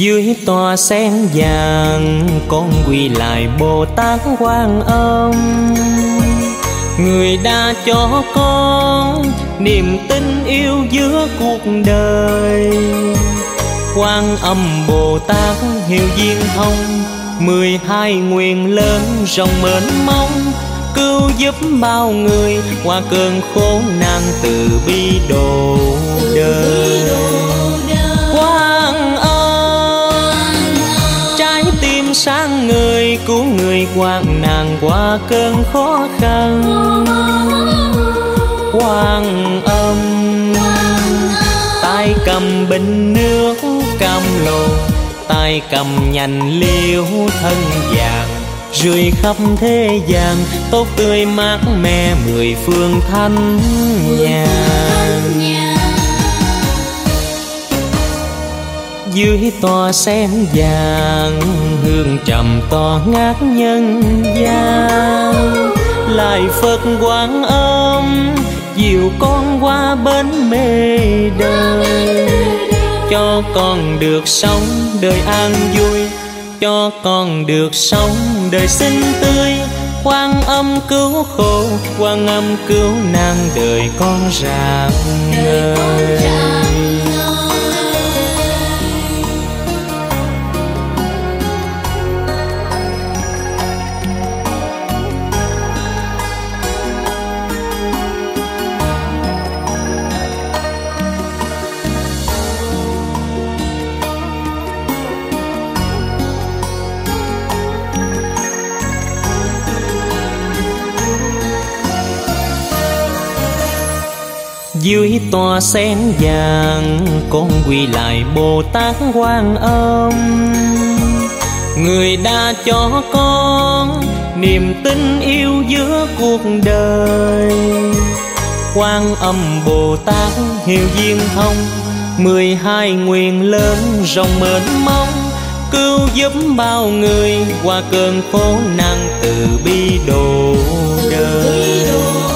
Dưới tòa sen vàng con quỳ lại Bồ Tát Quan Âm, người đã cho con niềm tin yêu giữa cuộc đời. Quan Âm Bồ Tát hiệu duyên thông, 12 nguyện lớn rộng mênh mông, cứu giúp bao người qua cơn khổ nạn, từ bi độ đời. Quan Âm trái tim sáng người, cứu người hoạn nạn qua cơn khó khăn. Quan Âm tay cầm bình nước cam lồ, tay cầm nhành liễu thân vàng, rưới khắp thế gian tốt tươi mát mẻ 10 phương thanh nhàn. Dưới tòa sen vàng hương trầm tỏ ngát nhân gian, lại Phật Quan Âm dìu con qua bến mê đời. Cho con được sống đời an vui, cho con được sống đời xinh tươi. Quan Âm cứu khổ, Quan Âm cứu nạn, đời con rạng ngời. Dưới tòa sen vàng con quỳ lại Bồ Tát Quan Âm, người đã cho con niềm tin yêu giữa cuộc đời. Quan Âm Bồ Tát hiệu duyên thông, 12 nguyện lớn rộng mênh mông, cứu giúp bao người qua cơn khổ nạn, từ bi độ đời.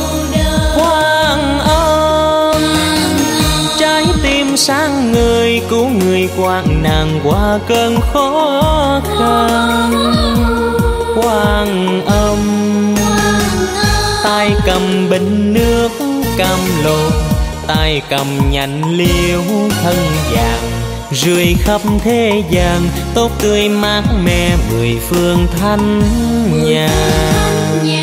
Sáng người cứu người hoạn nạn qua cơn khó khăn. Quan Âm tay cầm bình nước cam lồ, tay cầm nhành liễu thân vàng, rưới khắp thế gian tốt tươi mát mẻ 10 phương thanh nhàn.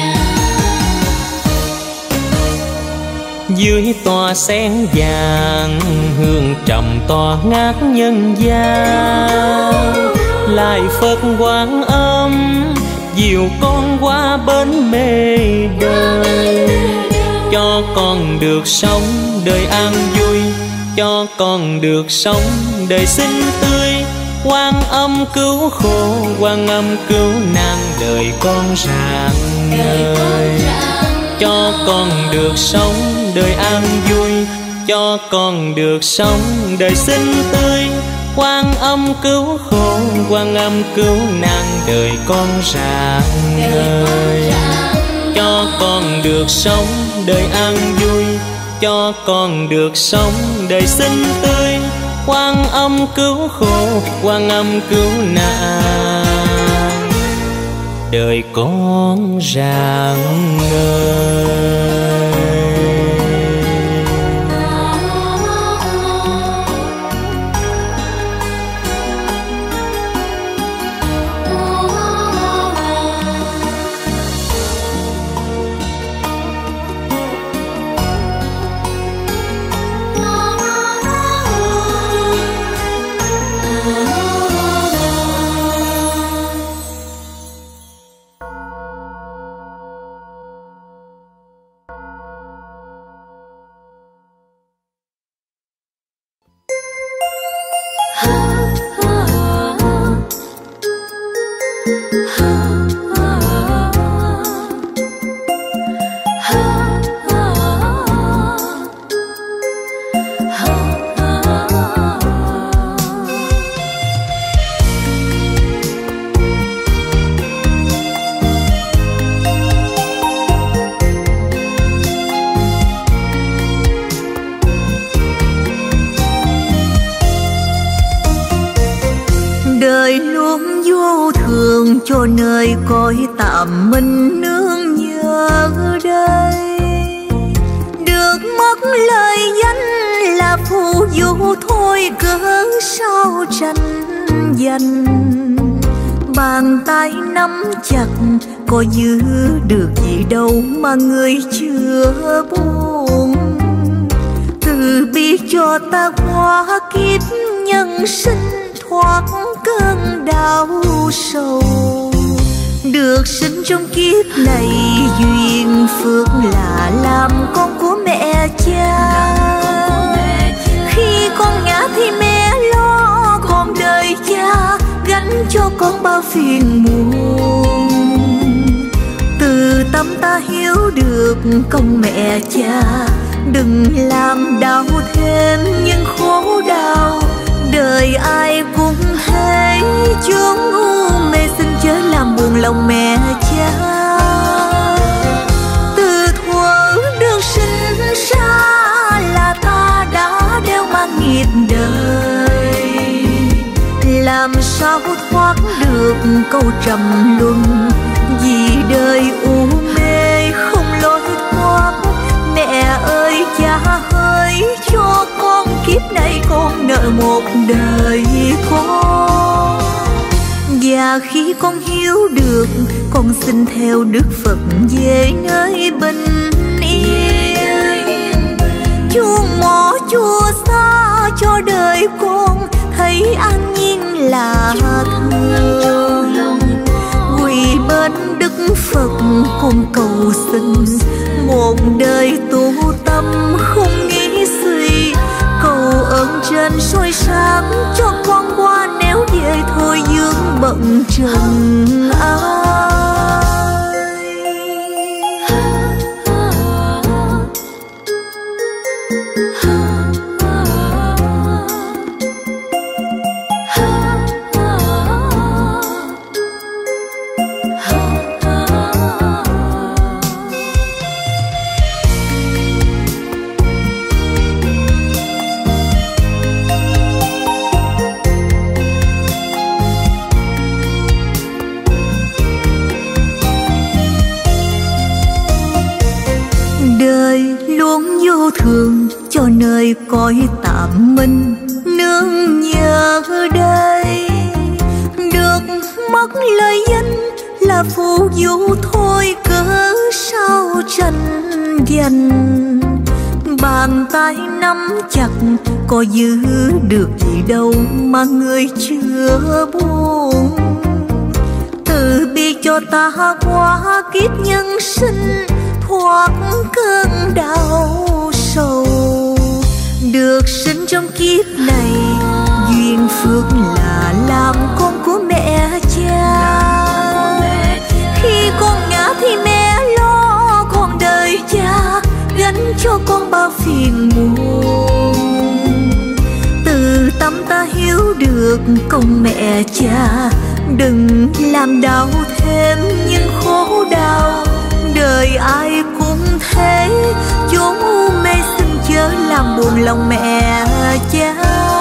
Dưới tòa sen vàng hương trầm tỏ ngát nhân gian, lại Phật Quan Âm dìu con qua bến mê đời. Cho con được sống đời an vui, cho con được sống đời xinh tươi. Quan Âm cứu khổ, Quan Âm cứu nạn, đời con rạng ngời. Cho con được sống đời an vui, cho con được sống đời xinh tươi. Quan Âm cứu khổ, Quan Âm cứu nạn, đời con rạng ngời. Cho con được sống đời an vui, cho con được sống đời xinh tươi. Quan Âm cứu khổ, Quan Âm cứu nạn, đời con rạng ngời. cho nơi cõi tạm mình nương nhờ đây. Được mất lời danh là phù du thôi, cớ sao tranh giành. Bàn tay nắm chặt có giữ được gì đâu mà người chưa buồn. Từ bi cho ta qua kiếp nhân sinh, thoát cơn đau sầu. Được sinh trong kiếp này duyên phước là làm con của mẹ cha. Khi con ngã thì mẹ lo, còn đời cha gánh cho con bao phiền muộn. Từ tâm ta hiểu được công mẹ cha, đừng làm đau thêm những khổ đau. Đời ai cũng thế, chốn u mê xin chớ làm buồn lòng mẹ cha. Từ thuở được sinh ra là ta đã đeo mang nghiệp đời. Làm sao thoát được câu trầm luân, vì đời u mê không lối thoát. Mẹ ơi cha ơi, cho con kiếp này con nợ một đời con. Và khi con hiểu được, con xin theo Đức Phật về nơi bình yên. Chuông mỏ chùa xa cho đời con thấy an nhiên là thường. Quỳ bên Đức Phật con cầu xin, một đời tu tâm không nghĩ suy. Cầu ơn trên soi sáng cho con qua, nếu về thôi dương bận trần ai. Thường cho nơi cõi tạm mình nương nhờ đây. Được mất lời danh là phù du thôi, cớ sao tranh giành. Bàn tay nắm chặt có giữ được gì đâu mà người chưa buồn. Từ bi cho ta qua kiếp nhân sinh, thoát cơn đau sầu. Được sinh trong kiếp này duyên phước là làm con của mẹ cha. Khi con ngã thì mẹ lo, còn đời cha gánh cho con bao phiền muộn. Từ tâm ta hiểu được công mẹ cha, đừng làm đau thêm những khổ đau. Đời ai cũng thế, chốn u mê xin chớ làm buồn lòng mẹ cha.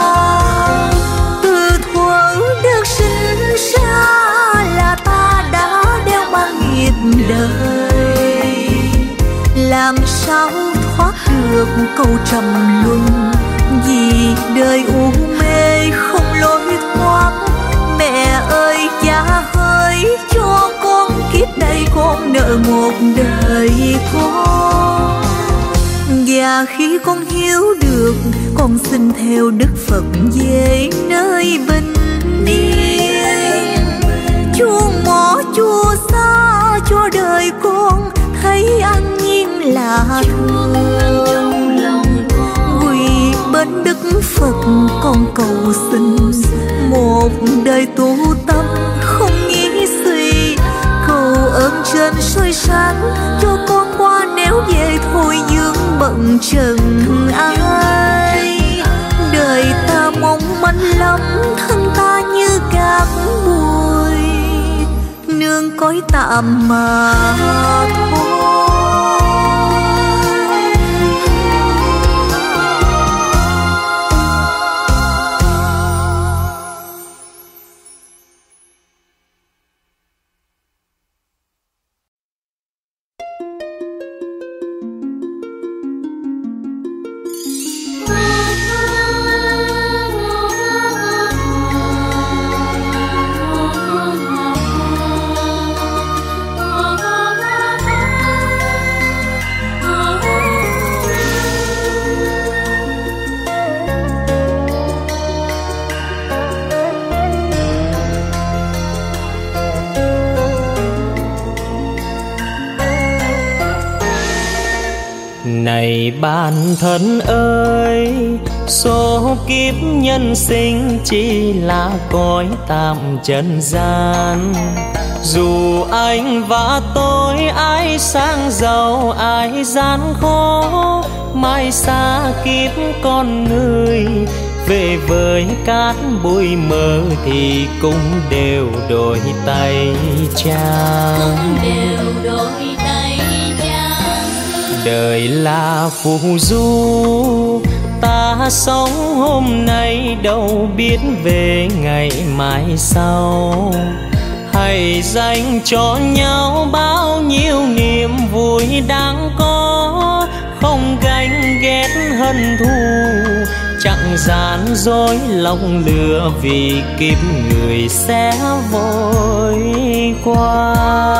Từ thuở được sinh ra là ta đã đeo mang nghiệp đời. Làm sao thoát được câu trầm luân, vì đời u mê không lối thoát. Mẹ ơi cha ơi, cho con kiếp này con nợ một đời con. Và khi con hiểu được, con xin theo Đức Phật về nơi bình yên. Chuông mỏ chùa xa cho đời con thấy an nhiên là thường. Quỳ bên Đức Phật con cầu xin, một đời tu tâm không nghĩ suy. Cầu ơn trên soi sáng cho con qua, nếu về thôi dương bận trần ai. Đời ta mong manh lắm, thân ta như cát bụi, nương cõi tạm mà thôi. Này bạn thân ơi, số kiếp nhân sinh chỉ là cõi tạm trần gian. Dù anh và tôi ai sang giàu ai gian khó, mai xa kiếp con người về với cát bụi mơ thì cũng đều đổi tay trang. Đời là phù du, ta sống hôm nay đâu biết về ngày mai sau. Hãy dành cho nhau bao nhiêu niềm vui đáng có, không ganh ghét hận thù, chẳng gian dối lòng lừa vì kiếp người sẽ vội qua.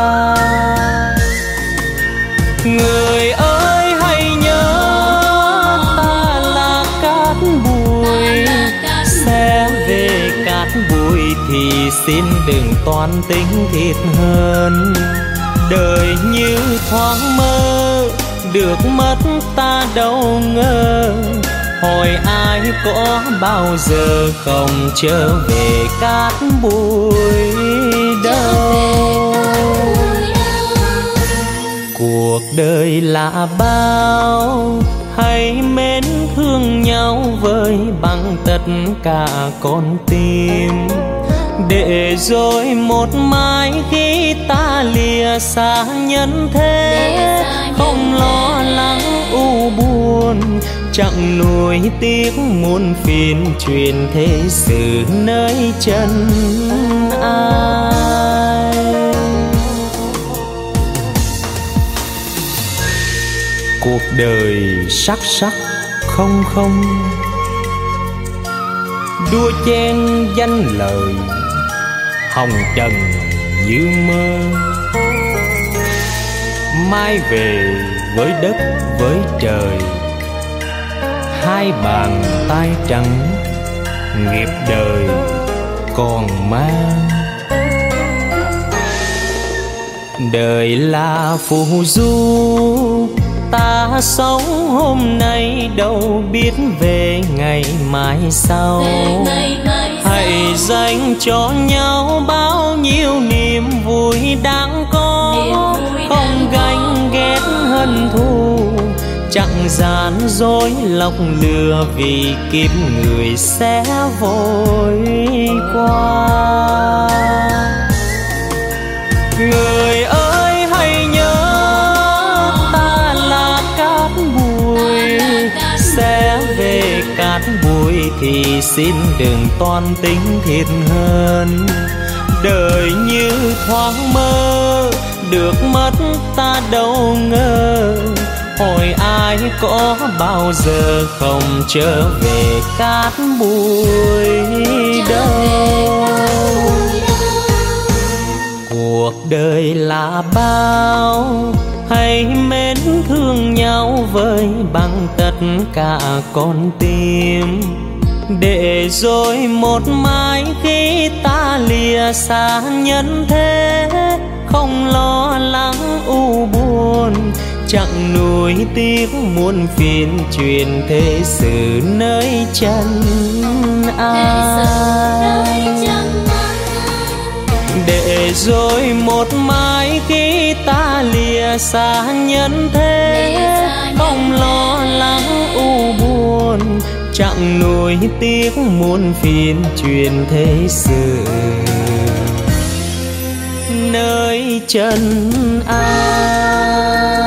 Người ơi hãy nhớ ta là cát bụi, sẽ về cát bụi thì xin đừng toan tính thiệt hơn. Đời như thoáng mơ, được mất ta đâu ngờ, hỏi ai có bao giờ không trở về cát bụi đâu. Cuộc đời là bao, hãy mến thương nhau với bằng tất cả con tim, để rồi một mai khi ta lìa xa nhân thế, không lo lắng u buồn, chẳng nuối tiếc muôn phiền truyền thế sự nơi chân ai. Cuộc đời sắc sắc không không, đua chen danh lời, hồng trần như mơ. Mai về với đất với trời, hai bàn tay trắng, nghiệp đời còn mang. Đời là phù du, ta sống hôm nay đâu biết về ngày mai sau. Hãy dành cho nhau bao nhiêu niềm vui đáng có, không ganh ghét hận thù, chẳng gian dối lòng lừa vì kiếp người sẽ vội qua. Người ơi hãy nhớ ta là cát bụi, sẽ về cát bụi thì xin đừng toan tính thiệt hơn. Đời như thoáng mơ, được mất ta đâu ngờ, hỏi ai có bao giờ không trở về cát bụi đâu. Cuộc đời là bao, hãy mến thương nhau với bằng tất cả con tim, để rồi một mai khi ta lìa xa nhân thế, không lo lắng u buồn, chẳng nuối tiếc muôn phiền truyền thế sự nơi chân ai. Để rồi một mai khi ta lìa xa nhân thế, không lo lắng u buồn, chẳng nuối tiếc muôn phiền truyền thế sự nơi chân ai.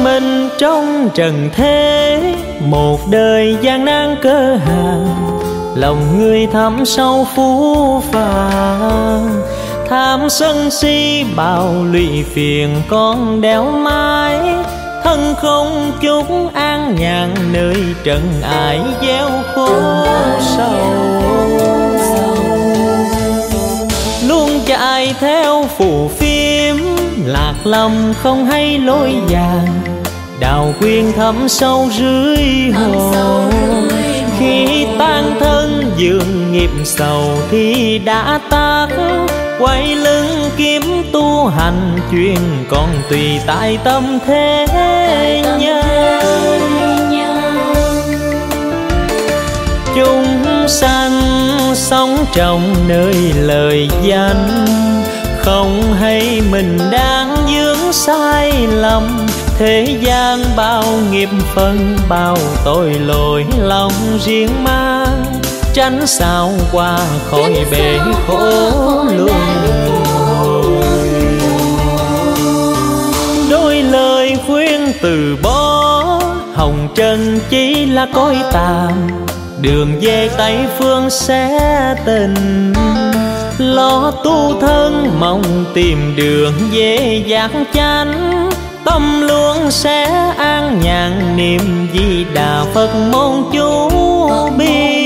thân mình trong trần thế, một đời gian nan cơ hàn, lòng người thẳm sâu phũ phàng. Tham sân si bao lụy phiền con đeo mái, thân không chút an nhàn nơi trần ải gieo khổ sầu. Luôn chạy theo phù phiếm, lạc lầm không hay lối vàng, đào quyên thẳm sâu dưới hồn. Khi tan thân dương nghiệp sầu thì đã tắt, quay lưng kiếm tu hành chuyên còn tùy tại tâm thế nhân. Chúng sanh sống trong nơi lời danh, không hay mình đang vướng sai lầm. Thế gian bao nghiệp phân, bao tội lỗi lòng riêng mang, tránh sao qua khỏi bể khổ luân hồi. Đôi lời khuyên từ bỏ, hồng trần chỉ là cõi tạm, đường về Tây phương sẽ tình. Lo tu thân mong tìm đường về giác chánh, tâm luôn sẽ an nhàn niệm Di Đà Phật môn chú bi.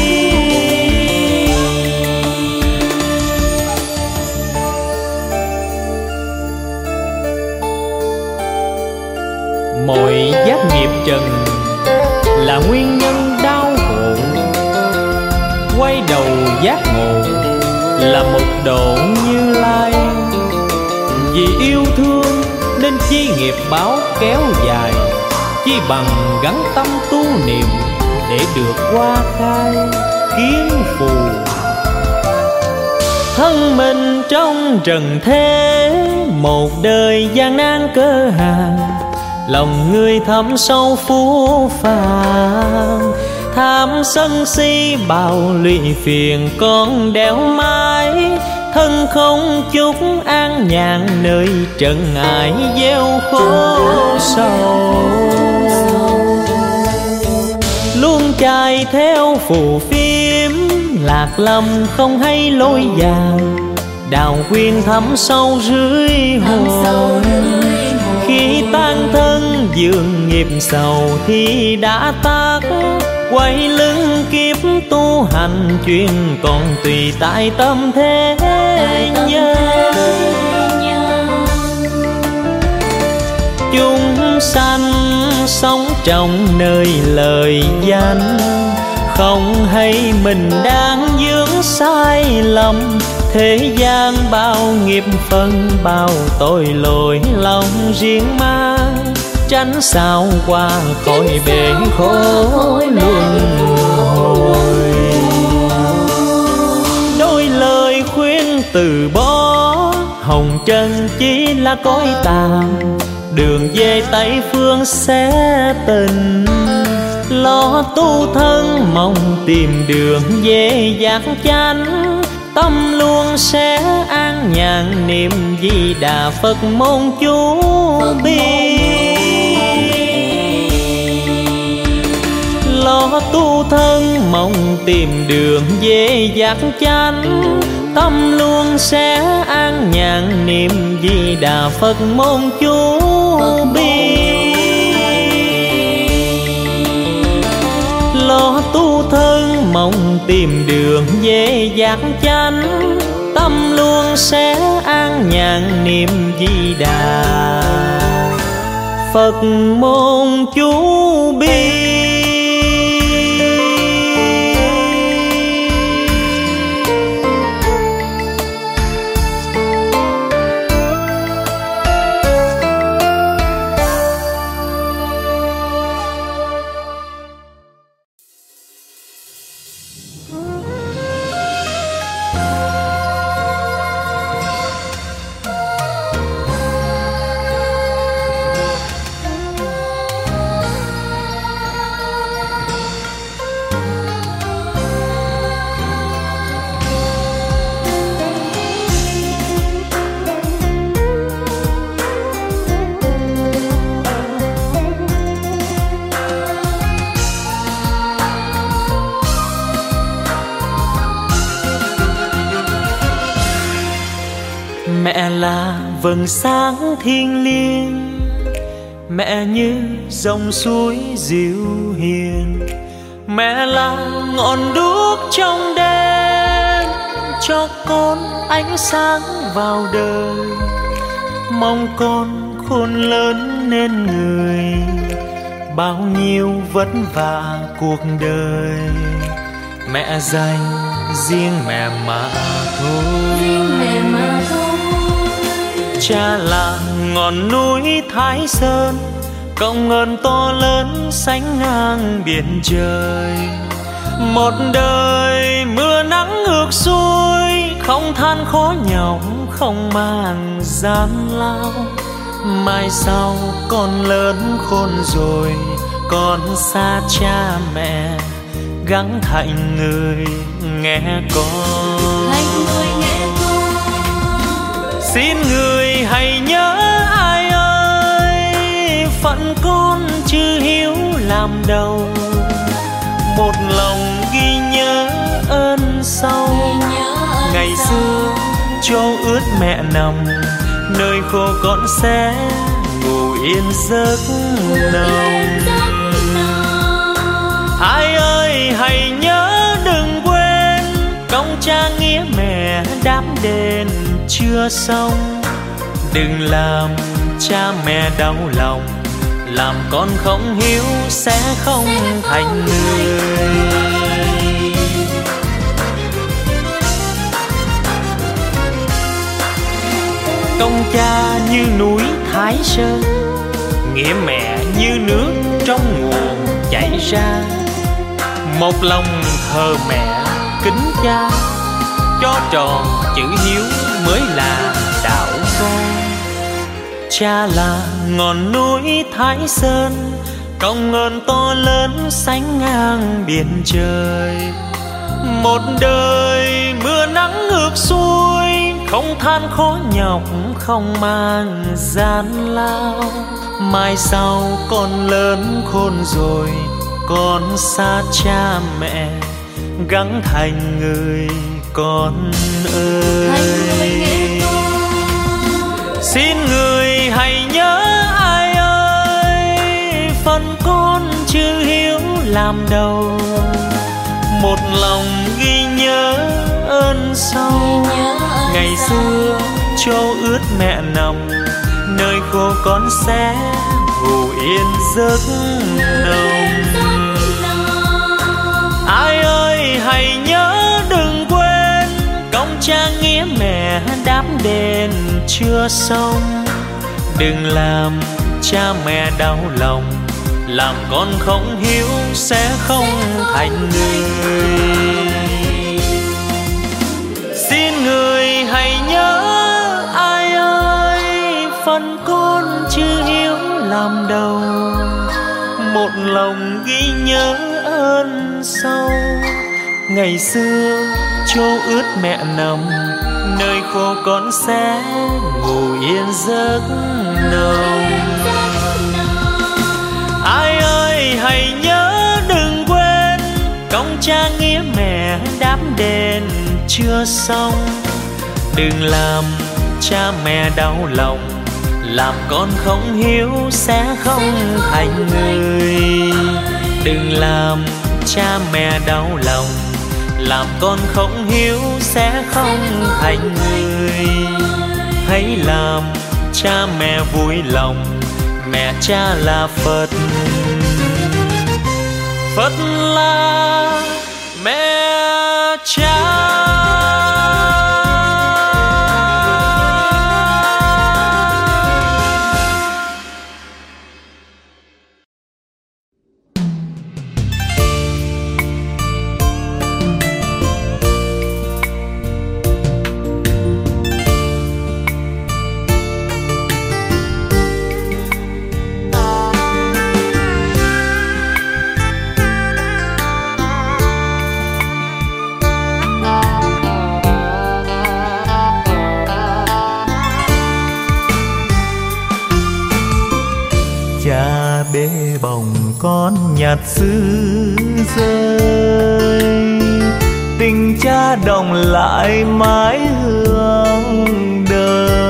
Mọi giác nghiệp trần là nguyên nhân đau khổ, quay đầu giác ngộ là một độ Như Lai. Vì yêu thương nên chi nghiệp báo kéo dài, chi bằng gắn tâm tu niệm để được hoa khai kiến phù. Thân mình trong trần thế, một đời gian nan cơ hàn, lòng người thẳm sâu phũ phàng. Tham sân si bao lụy phiền con đeo mái, thân không chút an nhàn nơi trần ải gieo khổ sầu. Luôn chạy theo phù phiếm, lạc lầm không hay lối vàng, đào quyên thẳm sâu dưới hồn. Khi tan thân dương nghiệp sầu thì đã tắt, quay lưng kiếp tu hành chuyên còn tùy tại tâm thế nhân. Chúng sanh sống trong nơi lời danh, không hay mình đang vướng sai lầm. Thế gian bao nghiệp phân, bao tội lỗi lòng riêng mang, tránh sao qua khỏi bể khổ luân hồi. Đôi lời khuyên từ bỏ, hồng trần chỉ là cõi tạm, đường về Tây phương sẽ tình. Lo tu thân mong tìm đường về giác chánh, tâm luôn sẽ an nhàn niệm Di Đà Phật môn chú bi. Lo tu thân mong tìm đường về giác chánh, tâm luôn sẽ an nhàn niệm Di Đà Phật môn chú bi. Lo tu thân mong tìm đường về giác chánh, tâm luôn sẽ an nhàn niệm Di Đà Phật môn chú bi. Mẹ là vầng sáng thiêng liêng, mẹ như dòng suối dịu hiền. Mẹ là ngọn đuốc trong đêm, cho con ánh sáng vào đời. Mong con khôn lớn nên người, bao nhiêu vất vả cuộc đời mẹ dành riêng mẹ mà thôi. Cha là ngọn núi Thái Sơn, công ơn to lớn sánh ngang biển trời. Một đời mưa nắng ngược xuôi, không than khó nhọc không màng gian lao. Mai sau con lớn khôn rồi, con xa cha mẹ gắng thành người nghe con. Xin người hãy nhớ ai ơi, phận con chưa hiếu làm đầu. Một lòng ghi nhớ ơn sâu, ngày xưa cho ướt mẹ nằm, nơi khô con sẽ ngủ yên giấc nồng. Ai ơi hãy nhớ đừng quên, công cha nghĩa mẹ đáp đền chưa xong. Đừng làm cha mẹ đau lòng, làm con không hiếu sẽ không thành người. Công cha như núi Thái Sơn, nghĩa mẹ như nước trong nguồn chảy ra. Một lòng thờ mẹ kính cha, cho tròn chữ hiếu mới là đạo con. Cha là ngọn núi Thái Sơn, công ơn to lớn sánh ngang biển trời. Một đời mưa nắng ngược xuôi, không than khó nhọc không mang gian lao. Mai sau con lớn khôn rồi, con xa cha mẹ gắng thành người con ơi. Xin người hãy nhớ ai ơi, phần con chưa hiếu làm đầu. Một lòng ghi nhớ ơn sâu, ngày xưa cho ướt mẹ nằm, nơi khô con sẽ ngủ yên giấc nồng. Ai ơi hãy nhớ đừng quên, công cha nghĩa mẹ đáp đền chưa xong. Đừng làm cha mẹ đau lòng, làm con không hiếu sẽ không thành người. Xin người hãy nhớ ai ơi, phần con chưa hiếu làm đầu. Một lòng ghi nhớ ơn sâu, ngày xưa cho ướt mẹ nằm, nơi khô con sẽ ngủ yên giấc nồng. Ai ơi hãy nhớ đừng quên, công cha nghĩa mẹ đáp đền chưa xong. Đừng làm cha mẹ đau lòng, làm con không hiếu sẽ không thành người. Đừng làm cha mẹ đau lòng, làm con không hiếu sẽ không thành người. Hãy làm cha mẹ vui lòng, mẹ cha là Phật, Phật là mẹ cha. Cha bế bồng con nhặt xứ rơi, tình cha đồng lại mãi hương đời.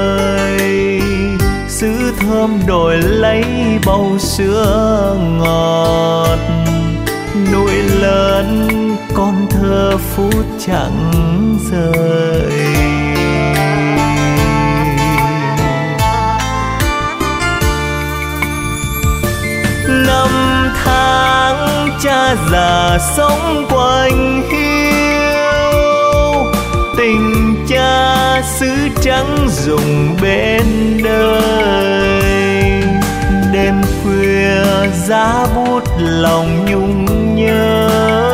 thơm đổi lấy bầu sữa ngọt. Núi lớn con thơ phút chẳng rời. Năm tháng cha già sống quanh hiu, tình cha xứ trắng dùng bên đời. Đêm khuya giá bút lòng nhung nhớ,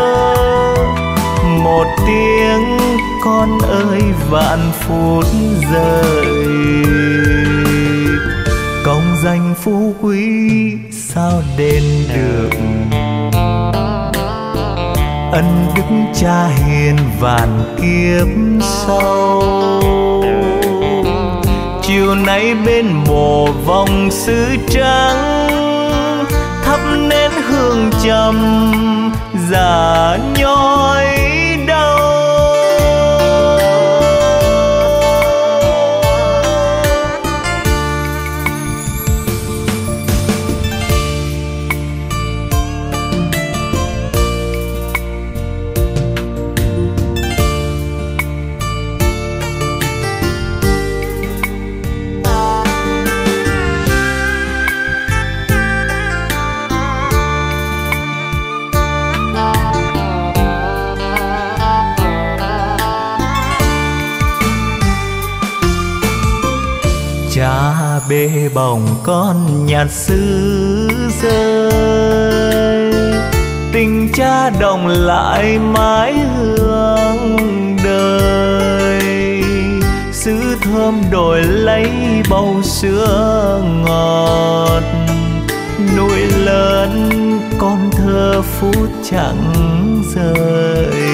một tiếng con ơi vạn phút rời. Công danh phú quý sao đền được, ân đức cha hiền vạn kiếp sau. Chiều nay bên mộ vòng sứ trắng, thắp nén hương trầm giả nhói đau. Cha bê bồng con nhạt xứ rơi, tình cha đồng lại mái hương đời. Sứ thơm đổi lấy bầu sữa ngọt, núi lớn con thơ phút chẳng rời.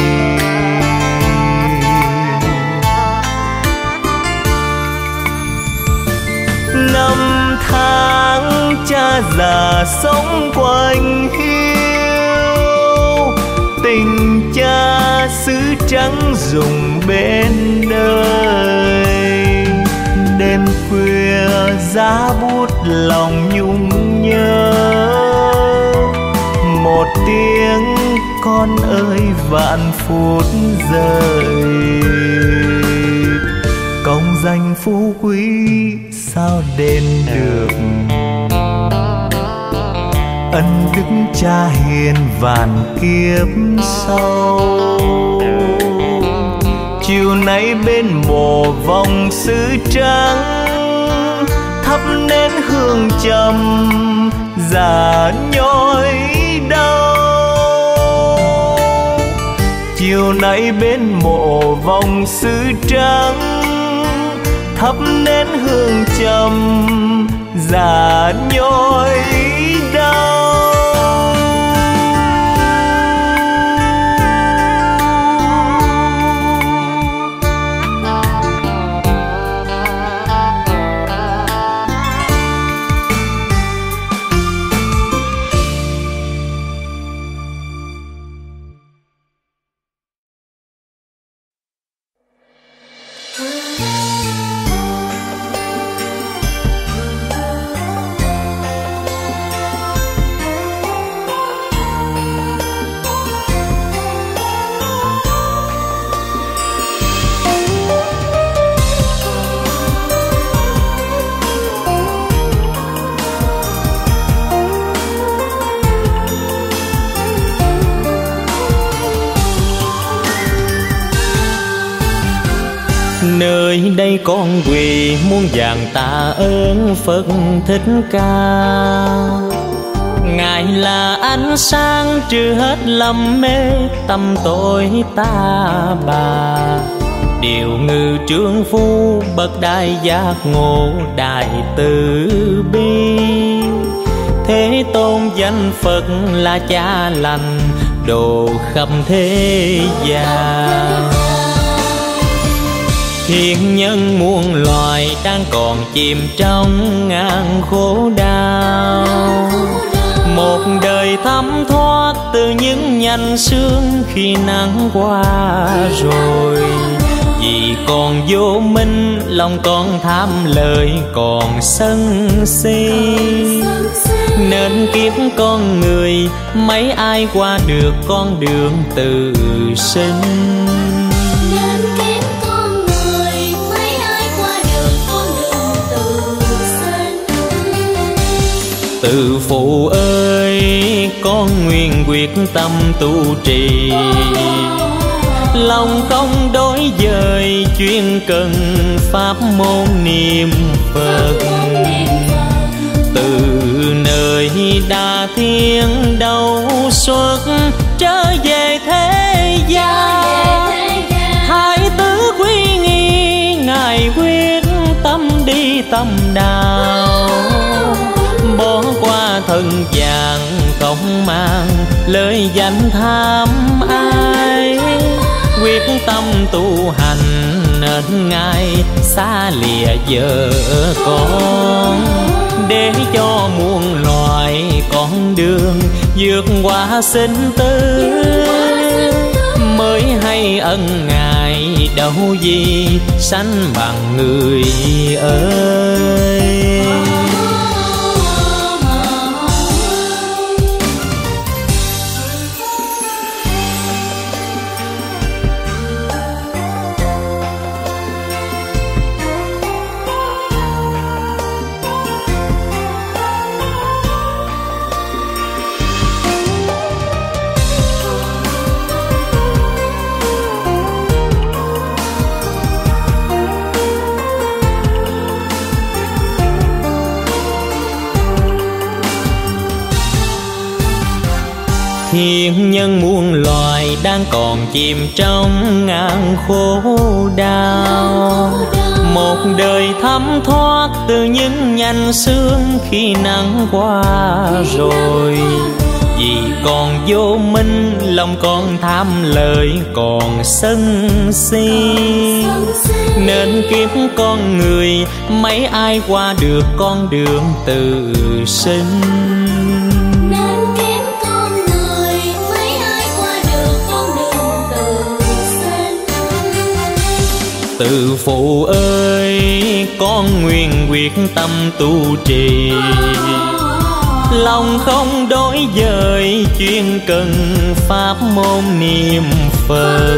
Năm tháng cha già sống quanh hiu, tình cha xứ trắng dùng bên đời. Đêm khuya giá bút lòng nhung nhớ, một tiếng con ơi vạn phút rời. Công danh phú quý sao đền được, ân đức cha hiền vạn kiếp sau. Chiều nay bên mộ vòng sứ trắng, thắp nén hương trầm giả nhói đau. Chiều nay bên mộ vòng sứ trắng, thắp nén hương trầm giả nhói đau. Nơi đây con quỳ muôn vàng tạ ơn Phật Thích Ca. Ngài là ánh sáng trừ hết lầm mê tâm tội ta bà. Điều ngự trương phu bậc đại giác ngộ đại từ bi. Thế tôn danh Phật là cha lành độ khắp thế gian. Thiên nhân muôn loài đang còn chìm trong ngàn khổ đau. Một đời thấm thoát từ những nhành sương khi nắng qua rồi. Vì còn vô minh, lòng còn tham lợi, còn sân si, nên kiếp con người mấy ai qua được con đường từ sinh. Nên kiếp con người mấy ai qua được con đường từ sinh. Từ phụ ơi, con nguyện quyết tâm tu trì, lòng không đổi dời, chuyên cần pháp môn niệm Phật. Từ nơi đa thiên đâu xuất, trở về thế gian. Hai tứ quy nghi, Ngài quyết tâm đi tâm đạo. Bỏ qua thân gian, không mang lời danh tham ai. Quyết tâm tu hành nên Ngài xa lìa vợ con, để cho muôn loài con đường vượt qua sinh tử. Mới hay ân Ngài đâu gì sánh bằng người ơi. Thiên nhân muôn loài đang còn chìm trong ngàn khổ đau. Một đời thấm thoát từ những nhành sương khi nắng qua rồi. Vì còn vô minh, lòng còn tham lợi, còn sân si, nên kiếp con người mấy ai qua được con đường từ sinh. Từ phụ ơi, con nguyện quyết tâm tu trì, lòng không đổi dời, chuyên cần pháp môn niệm Phật.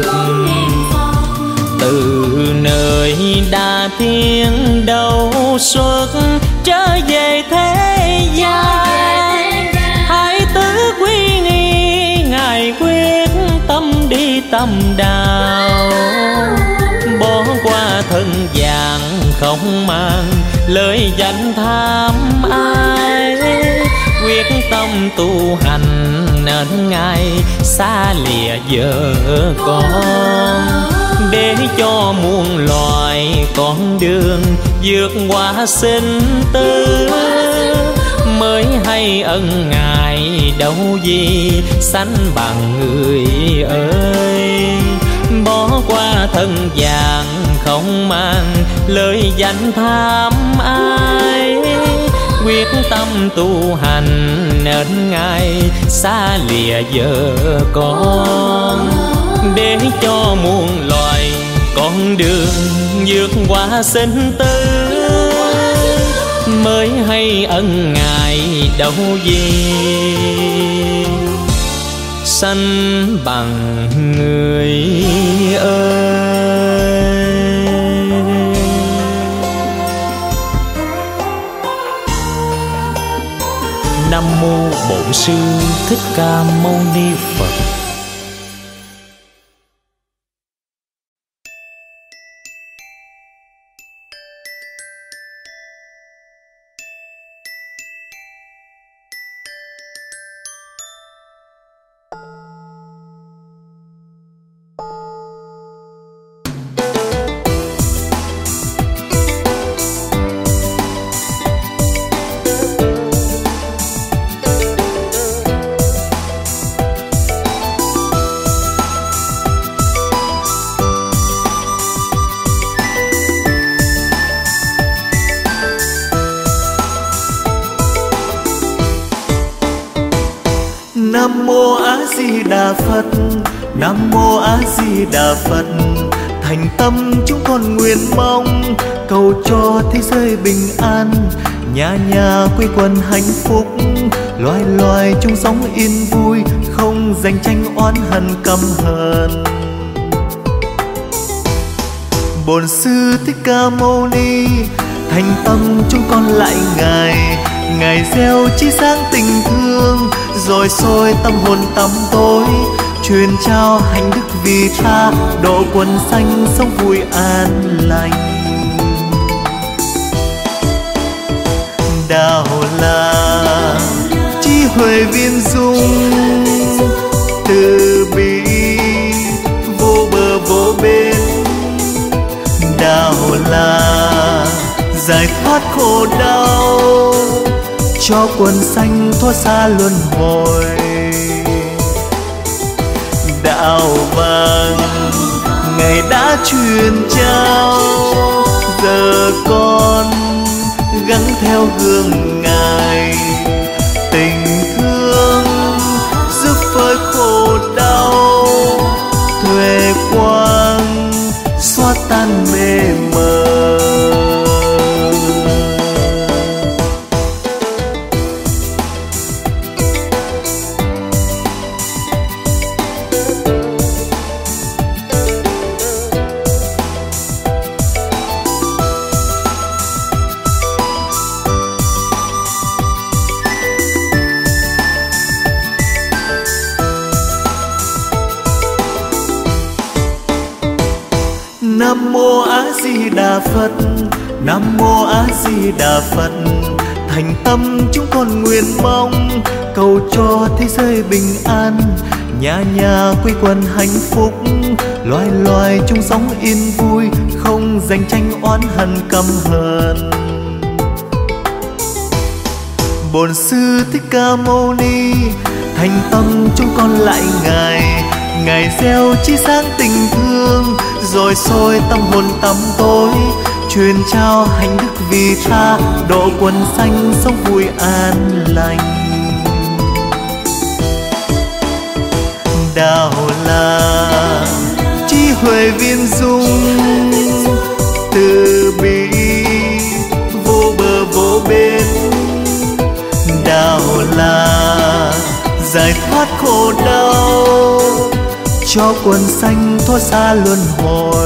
Từ nơi đa thiên đâu xuất, trở về thế gian. Hai tứ quy nghi, Ngài quyết tâm đi tâm đạo. Bỏ qua thân gian, không mang lời danh tham ai. Quyết tâm tu hành nên Ngài xa lìa vợ con, để cho muôn loài con đường vượt qua sinh tử. Mới hay ân Ngài đâu gì sánh bằng người ơi. Bỏ qua thân gian, không mang lời danh tham ai. Quyết tâm tu hành nên Ngài xa lìa vợ con, để cho muôn loài con đường vượt qua sinh tử. Mới hay ân Ngài đâu gì sánh bằng người ơi. Nam mô Bổn Sư Thích Ca Mâu Ni Phật. Nam mô A Di Đà Phật, Nam mô A Di Đà Phật. thành tâm chúng con nguyện mong cầu cho thế giới bình an, nhà nhà quây quần hạnh phúc, loài loài chung sống yên vui, không giành tranh oán hận căm hờn. Bổn sư Thích Ca Mâu Ni, thành tâm chúng con lại ngài, ngài gieo chí sáng tình thương, rồi soi tâm hồn tăm tối, truyền trao hạnh đức vì tha, độ quần sanh sống vui an lành. Đạo là trí huệ viên dung, từ bi vô bờ vô bên. Đạo là giải thoát khổ đau, cho quần sanh thoát xa luân hồi. Đạo vàng ngài đã truyền trao, giờ con gắng theo gương ngài, tình thương giúp phơi khổ đau, thuê quang xóa tan mê mờ. Nam mô A Di Đà Phật, Nam mô A Di Đà Phật. Thành tâm chúng con nguyện mong cầu cho thế giới bình an, nhà nhà quây quần hạnh phúc, loài loài chung sống yên vui, không giành tranh oán hận căm hờn. Bổn sư Thích Ca Mâu Ni, thành tâm chúng con lại ngài, ngài gieo chí sáng tình thương, rồi soi tâm hồn tăm tối, truyền trao hạnh đức vì tha, độ quần sanh sống vui an lành. Đạo là trí huệ viên dung, từ bi vô bờ vô bên. Đạo là giải thoát khổ đau, cho quần sanh thoát xa luân hồi.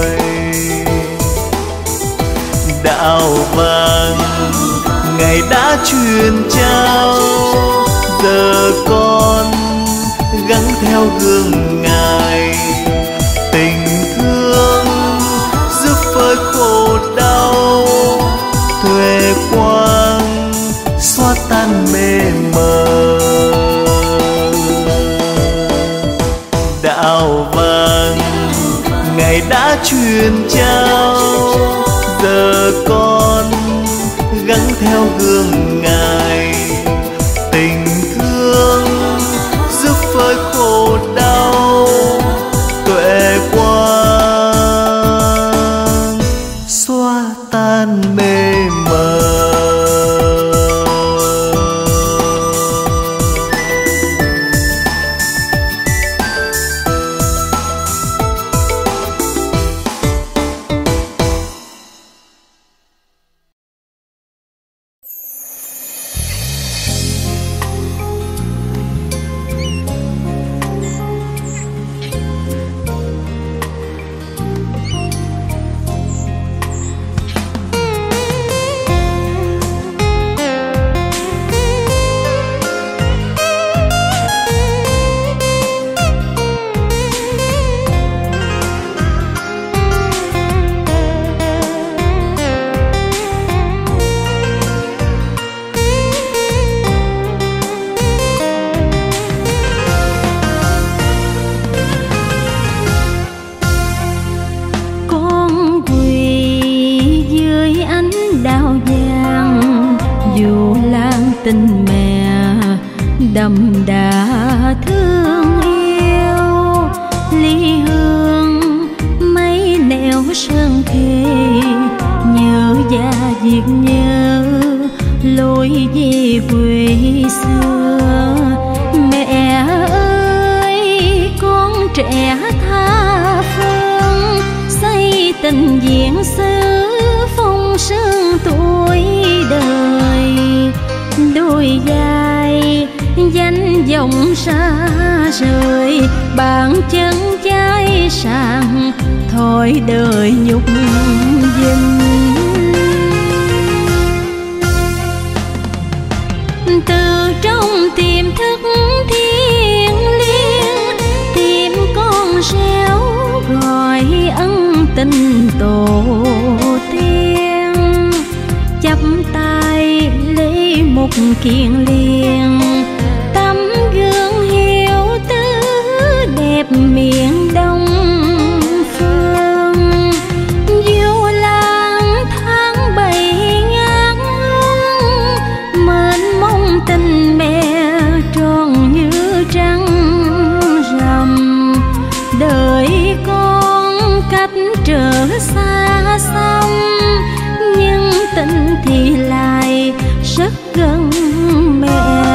Đạo vàng ngài đã truyền trao, giờ con gắng theo gương ngài, tình thương giúp phơi khổ đau, thuê quang xóa tan mê mờ. Đạo vàng ngài đã truyền trao, giờ con gắng theo gương ngài, tình thương giúp phơi khổ đau, tuệ quang xóa tan mê mờ. Tình mẹ đậm đà thương yêu, ly hương mấy nẻo sơn thề, nhớ gia diệt nhớ lối về quê xưa. Mẹ ơi con trẻ tha phương xây tình diễn xứ phong sương tuổi đời. Đôi vai danh vọng xa rời, bàn chân cháy sàn thôi đời nhục dinh. Từ trong tiềm thức thiên liêng, tìm con réo gọi ân tình tổ tiên. Chắp tay lấy một kiền liền, tấm gương hiếu tứ đẹp miền Đông phương. Du lang tháng 7 ngát hương, mênh mông tình mẹ tròn như trăng rằm. Đợi con cách trở xa xăm, nhưng tình thì lại rất gần mẹ.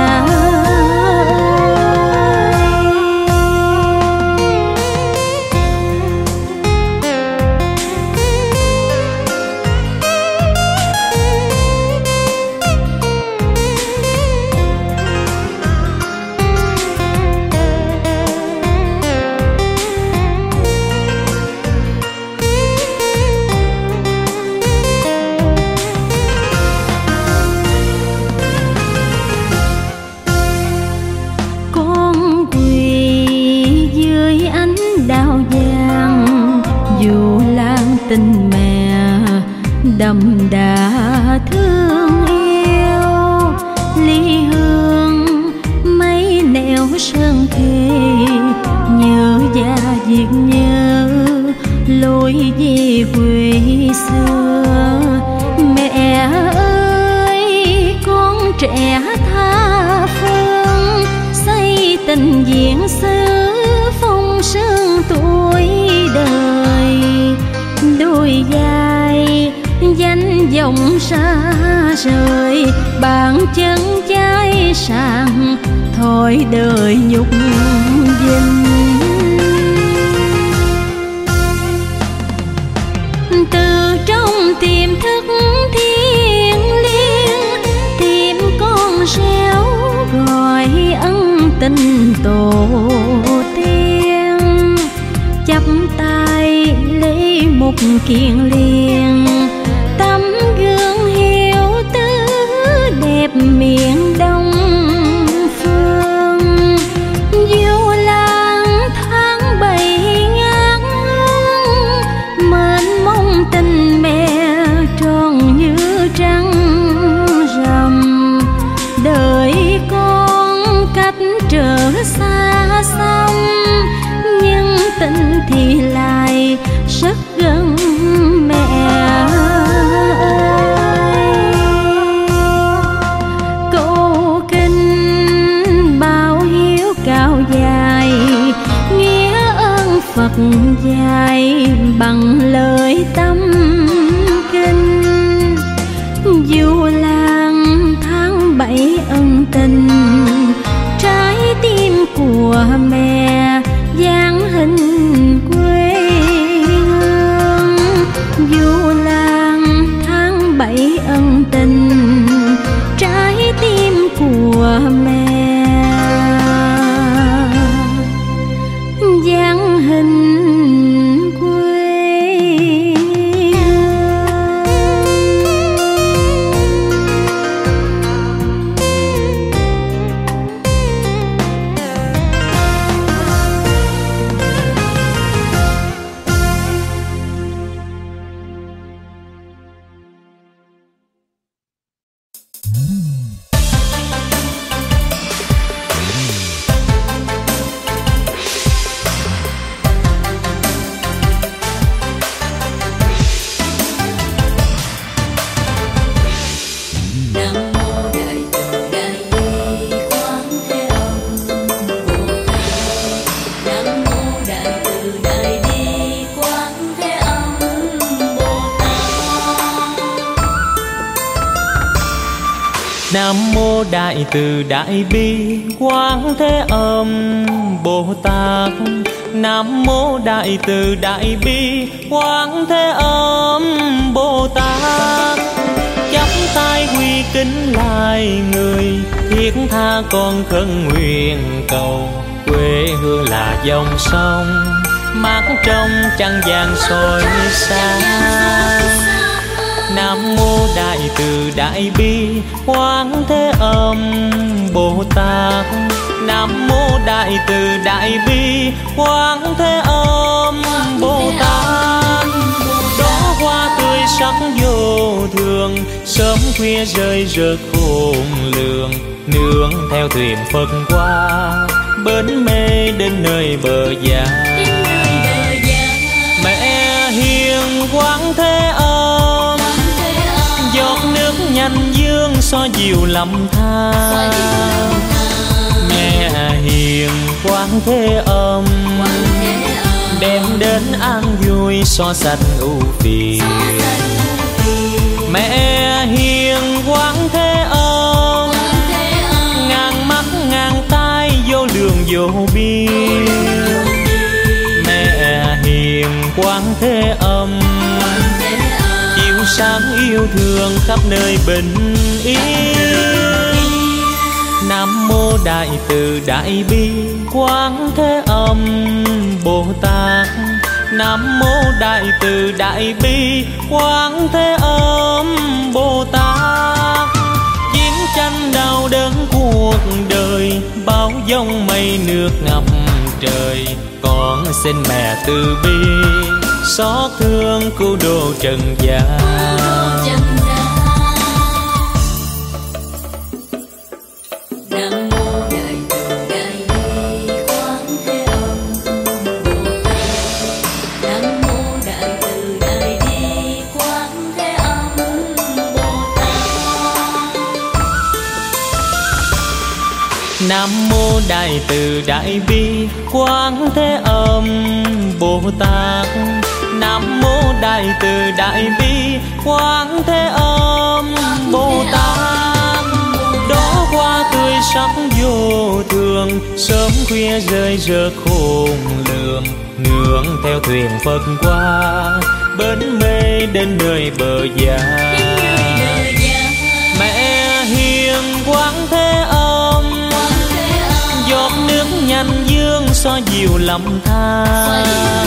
Tình mẹ đậm đà thương yêu, ly hương mấy nẻo sơn thề. Nhớ gia việc nhớ lối về quê xưa. Mẹ ơi con trẻ tha phương, xây tình diễn xứ phong sương tuổi đời. Đôi vai danh vọng xa rời, bàn chân cháy sàn thôi đời nhục dinh. Từ trong tiềm thức thiên liêng, tìm con réo gọi ân tình tổ tiên. Chắp tay lấy một kiền liền, tấm gương hiếu tứ đẹp miền Đông phương. Du lang tháng 7 ngát hương, mênh mông tình mẹ tròn như trăng rằm. Đợi con cách trở xa xăm, nhưng tình thì lại rất gần mẹ ơi. Câu kinh bao hiếu cao dài, nghĩa ơn Phật dạy bằng lời tâm kinh. Du lang tháng 7 ân tình, trái tim của mẹ dáng hình quê hương. Du lang tháng 7 ân tình, trái tim của mẹ dáng hình quê hương. Nam mô Đại Từ Đại Bi Quán Thế Âm Bồ Tát. Nam mô Đại Từ Đại Bi Quán Thế Âm Bồ Tát. Chắp tay quy kính lại người, thiết tha con khấn nguyện cầu. Quê hương là dòng sông mát trong trăng vàng soi sáng. Nam mô Đại Từ Đại Bi Quán Thế Âm Bồ Tát. Nam mô Đại Từ Đại Bi Quán Thế Âm Bồ Tát. Đó hoa tươi sắc vô thường, sớm khuya rơi rớt khôn lường. Nương theo thuyền Phật qua bến mê đến nơi bờ già. Mẹ hiền Quán Thế Âm, giọt nước nhanh dương so dịu lầm than. Mẹ hiền Quán Thế Âm, đem đến an vui so sánh ưu phiền. Mẹ hiền Quán Thế Âm, ngàn mắt ngàn tai vô lượng vô biên. Mẹ hiền Quán Thế Âm, chiếu sáng yêu thương khắp nơi bình yên. Nam mô Đại Từ Đại Bi Quán Thế Âm Bồ Tát. Nam mô Đại Từ Đại Bi Quán Thế Âm Bồ Tát. Chiến tranh đau đớn cuộc đời, bão giông mây nước ngập trời. Con xin mẹ từ bi xót thương cứu độ trần gian. Nam mô Đại Từ Đại Bi Quán Thế Âm Bồ Tát. Nam mô Đại Từ Đại Bi Quán Thế Âm Bồ Tát. Đó hoa tươi sắc vô thường, sớm khuya rơi rớt khôn lường. Nương theo thuyền Phật qua bến mê đến nơi bờ già. Mẹ hiền Quán Thế Âm, giọt nước nhanh dương so dịu lầm than.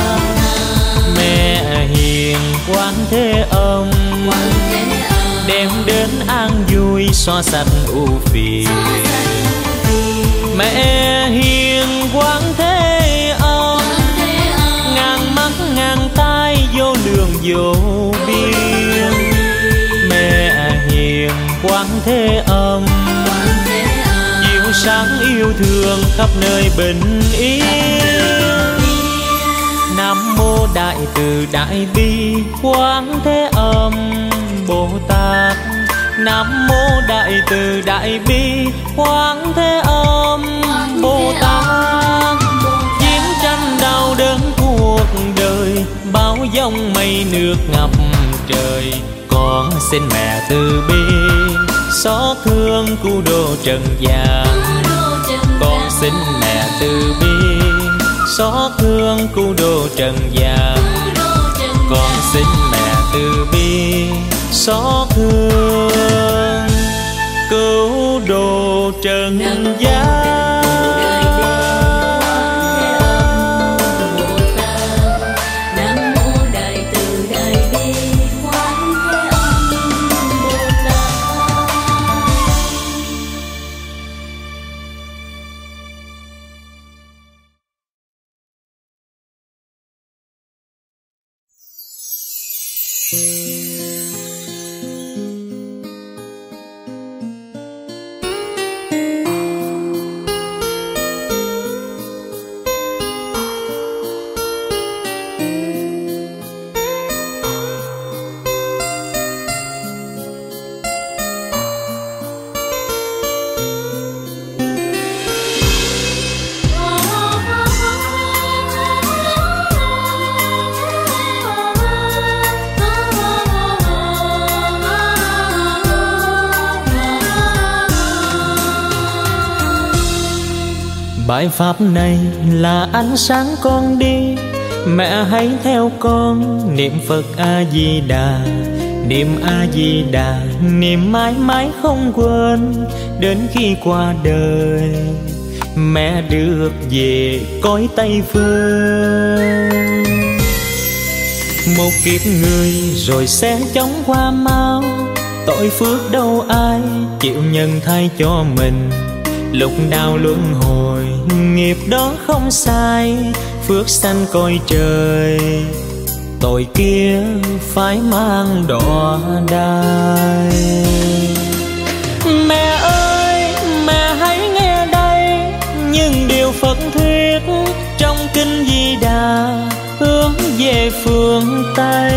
Mẹ hiền Quán Thế Âm, đem đến an vui so sánh ưu phiền. Mẹ hiền Quán Thế Âm, ngàn mắt ngàn tai vô lượng vô biên. Mẹ hiền Quán Thế Âm, chiếu sáng yêu thương khắp nơi bình yên. Nam mô Đại Từ Đại Bi Quán Thế Âm Bồ Tát. Nam mô Đại Từ Đại Bi Quán Thế Âm Bồ Tát. Chiến tranh đau đớn cuộc đời, bão giông mây nước ngập trời. Con xin mẹ từ bi xót thương cứu độ trần gian. Con xin mẹ từ bi xót thương cứu độ trần gian. Con xin mẹ từ bi xót thương cứu độ trần gian. Oh Bài pháp này là ánh sáng con đi, mẹ hãy theo con niệm Phật A Di Đà, niệm A Di Đà, niệm mãi mãi không quên, đến khi qua đời mẹ được về cõi Tây Phương. Một kiếp người rồi sẽ chóng qua mau, tội phước đâu ai chịu nhân thay cho mình. Lúc đau luân hồi nghiệp đó không sai, phước sanh cõi trời, tội kia phải mang đọa đài. Mẹ ơi mẹ hãy nghe đây những điều Phật thuyết trong kinh Di Đà hướng về phương Tây.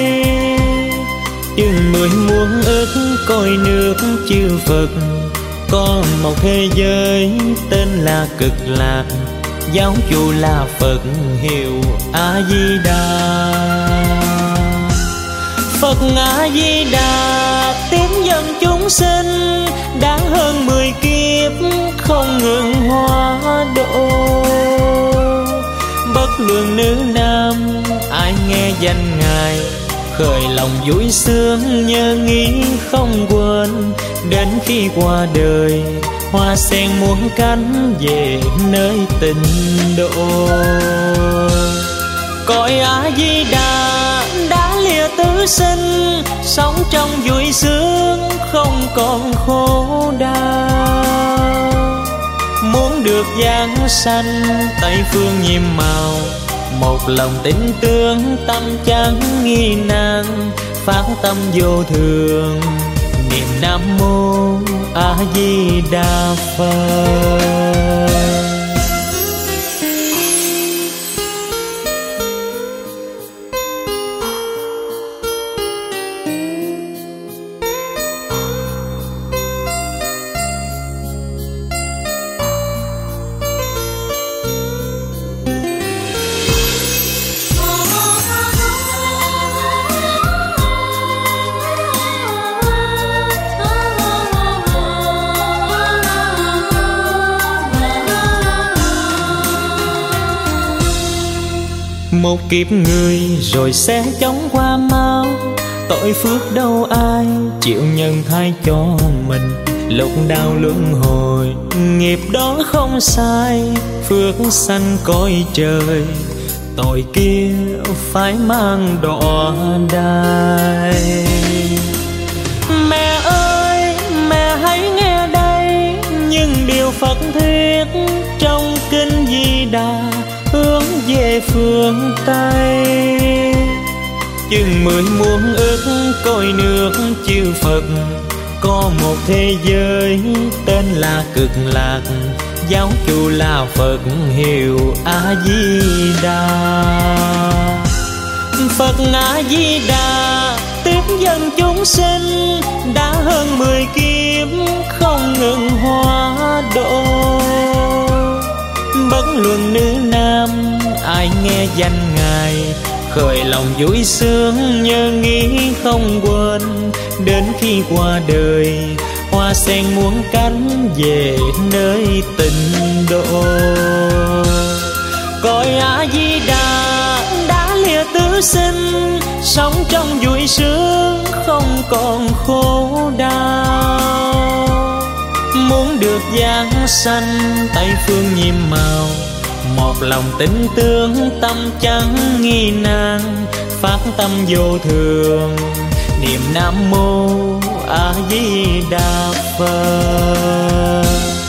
Chừng 10 muôn ức cõi nước chư Phật, có một thế giới tên là Cực Lạc, giáo chủ là Phật hiệu A Di Đà. Phật A Di Đà tiếp dẫn chúng sinh, đã hơn 10 kiếp không ngừng hóa độ. Bất luận nữ nam ai nghe danh Ngài, khởi lòng vui sướng nhớ nghĩ không quên, đến khi qua đời hoa sen muôn cánh về nơi tịnh độ. Cõi A Di Đà đã lìa tứ sinh, sống trong vui sướng không còn khổ đau. Muốn được giáng sanh Tây phương nhiệm màu, một lòng tín tương tâm chẳng nghi nan, phát tâm vô thường niệm Nam Mô A Di Đà Phật. Một kiếp người rồi sẽ chóng qua mau, tội phước đâu ai chịu nhân thay cho mình. Lúc đau luân hồi nghiệp đó không sai, phước sanh cõi trời, tội kia phải mang đọa đài. Mẹ ơi mẹ hãy nghe đây những điều Phật thuyết trong kinh Di Đà hướng về phương Tây. Chừng 10 muôn ức cõi nước chư Phật, có một thế giới tên là Cực Lạc, giáo chủ là Phật hiệu A Di Đà. Phật A Di Đà tiếp dẫn chúng sinh, đã hơn 10 kiếp không ngừng hóa độ. Bất luận nữ nam ai nghe danh Ngài, khởi lòng vui sướng nhớ nghĩ không quên, đến khi qua đời hoa sen muôn cánh về nơi tịnh độ. Cõi A Di Đà đã lìa tứ sinh, sống trong vui sướng không còn khổ đau. Muốn được giáng sanh Tây phương nhiệm màu, một lòng tín tương tâm chẳng nghi nan, phát tâm vô thường niệm Nam Mô A Di Đà Phật.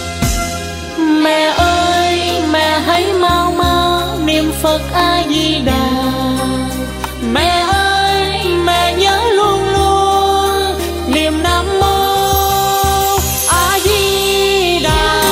Mẹ ơi mẹ hãy mau mau niệm Phật A Di Đà. Mẹ ơi mẹ nhớ luôn luôn niệm Nam Mô A Di Đà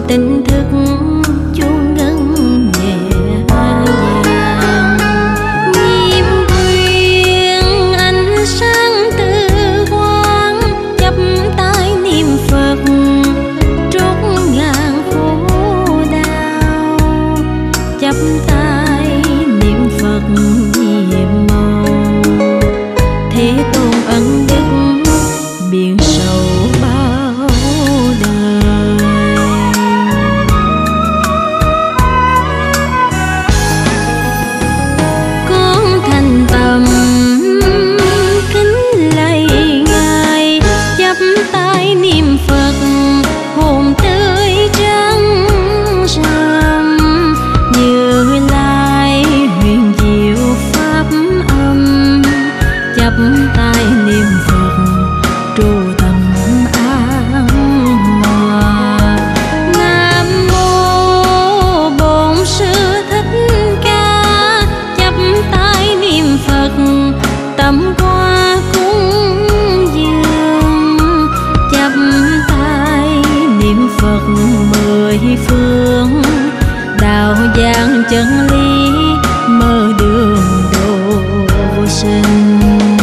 tỉnh thức chuông ngân nhẹ nhàng. Nhiệm quyền ánh sáng từ quang, chắp tay niệm Phật trút ngàn khổ đau. Chắp tay niệm Phật nhiệm màu, Thế Tôn ân đức biển sâu bao đời. Con thành tâm kính lạy Ngài, chắp tay niệm Phật hồn tươi trắng rằm. Như Lai huyền diệu pháp âm, chắp tay niệm Phật trụ tâm an hòa. Nam mô Bổn Sư Thích Ca, chắp tay niệm Phật tâm qua cúng dường. Chắp tay niệm Phật mười phương, đạo giảng chân lý mở đường độ sinh.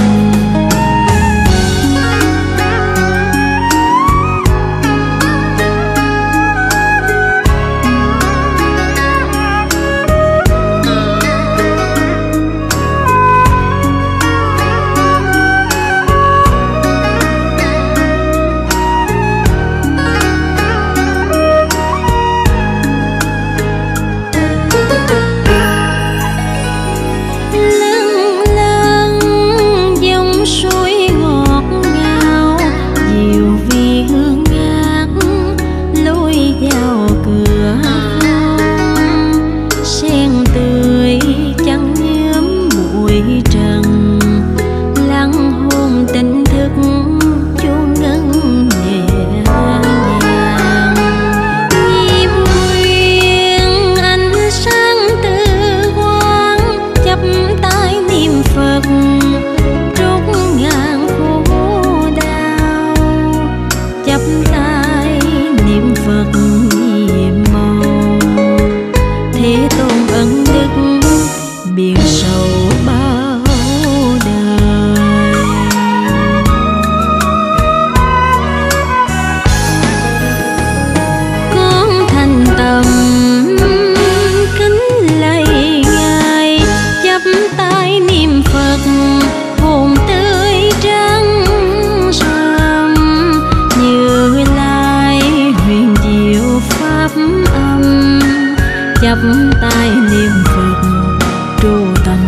Chắp tay niệm Phật trụ tâm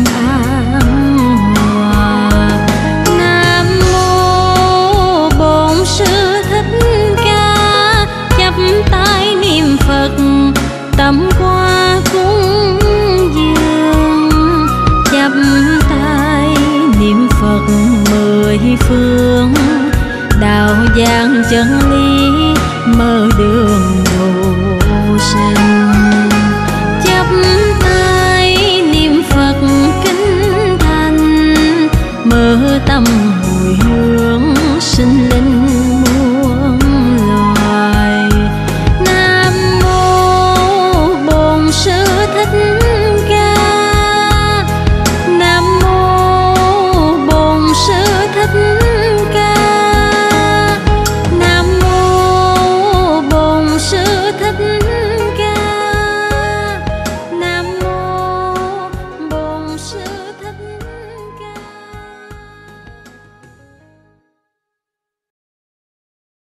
an hòa. Nam mô Bổn Sư Thích Ca, chắp tay niệm Phật tâm qua cúng dường. Chắp tay niệm Phật mười phương, đạo giảng chân lý mở đường